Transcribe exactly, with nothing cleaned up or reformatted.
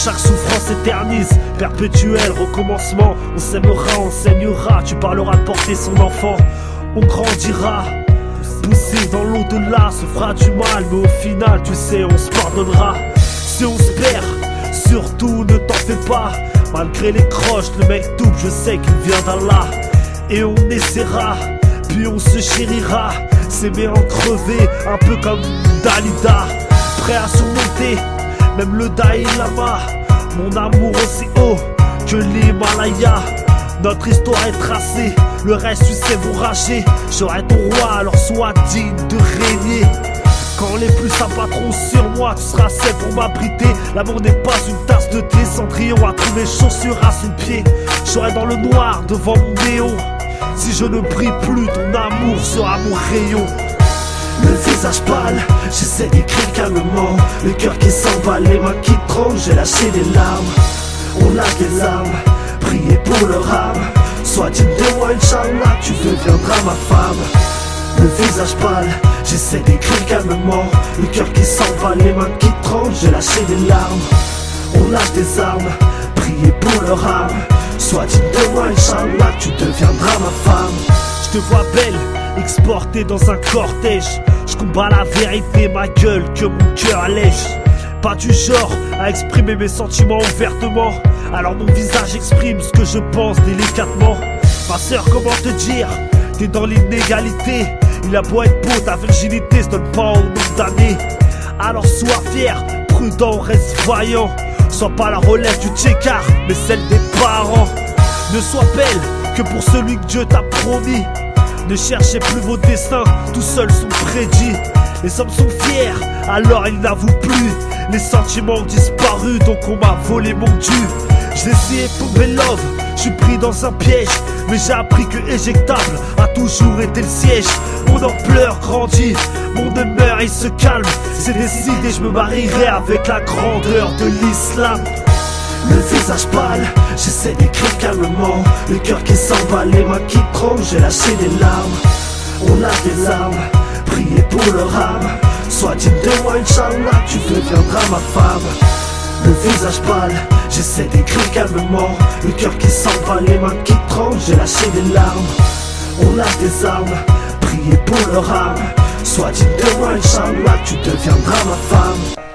chaque souffrance éternise, perpétuel recommencement. On s'aimera, on saignera, tu parleras de porter son enfant. On grandira, poussé dans l'au-delà, se fera du mal, mais au final, tu sais, on se pardonnera. Si on se perd, surtout ne t'en fais pas. Malgré les croches, le mec double, je sais qu'il vient d'Allah. Et on essaiera, puis on se chérira, s'aimer en crever, un peu comme Dalida. Prêt à surmonter, même le Dalai Lama. Mon amour aussi haut que l'Himalaya. Notre histoire est tracée, le reste tu sais vous rager. J'aurai ton roi, alors sois digne de régner. Quand les plus s'abattront sur moi, tu seras celle pour m'abriter. L'amour n'est pas une tasse de thé, Cendrillon a trouvé chaussures à son pied. Je serai dans le noir devant mon néon. Si je ne brille plus, ton amour sera mon rayon. Le visage pâle, j'essaie d'écrire calmement. Le cœur qui s'emballe, les mains qui tremblent, j'ai lâché des larmes. On lâche des armes, priez pour leur âme. Sois digne de moi, Inch'Allah, tu deviendras ma femme. Le visage pâle, j'essaie d'écrire calmement. Le cœur qui s'emballe, les mains qui tremblent, j'ai lâché des larmes. On lâche des armes, priez pour leur âme. Sois digne de moi, Inch'Allah, tu deviendras ma femme. Je te vois belle, exportée dans un cortège. Je combats la vérité, ma gueule, que mon cœur allège. Pas du genre à exprimer mes sentiments ouvertement, alors mon visage exprime ce que je pense délicatement. Ma sœur, comment te dire, t'es dans l'inégalité. Il a beau être beau, ta virginité se donne pas au nombre d'années. Alors sois fier, prudent, reste vaillant. Sois pas la relève du tchékar, mais celle des parents. Ne sois belle que pour celui que Dieu t'a promis. Ne cherchez plus vos destins, tout seuls sont prédits. Les hommes sont fiers, alors ils n'avouent plus. Les sentiments ont disparu, donc on m'a volé mon dû. J'ai essayé de tomber love, je suis pris dans un piège. Mais j'ai appris que éjectable a toujours été le siège. Mon ampleur grandit, mon humeur il se calme. C'est décidé, je me marierai avec la grandeur de l'islam. Le visage pâle, j'essaie d'écrire calmement. Le cœur qui s'emballe, les mains qui tremblent, j'ai lâché des larmes. On lâche des armes, priez pour leur âme. Sois digne de moi, Inch'Allah, tu deviendras ma femme. Le visage pâle, j'essaie d'écrire calmement. Le cœur qui s'emballe, les mains qui tremblent, j'ai lâché des larmes. On lâche des armes, priez pour leur âme. Sois digne de moi, Inch'Allah, tu deviendras ma femme.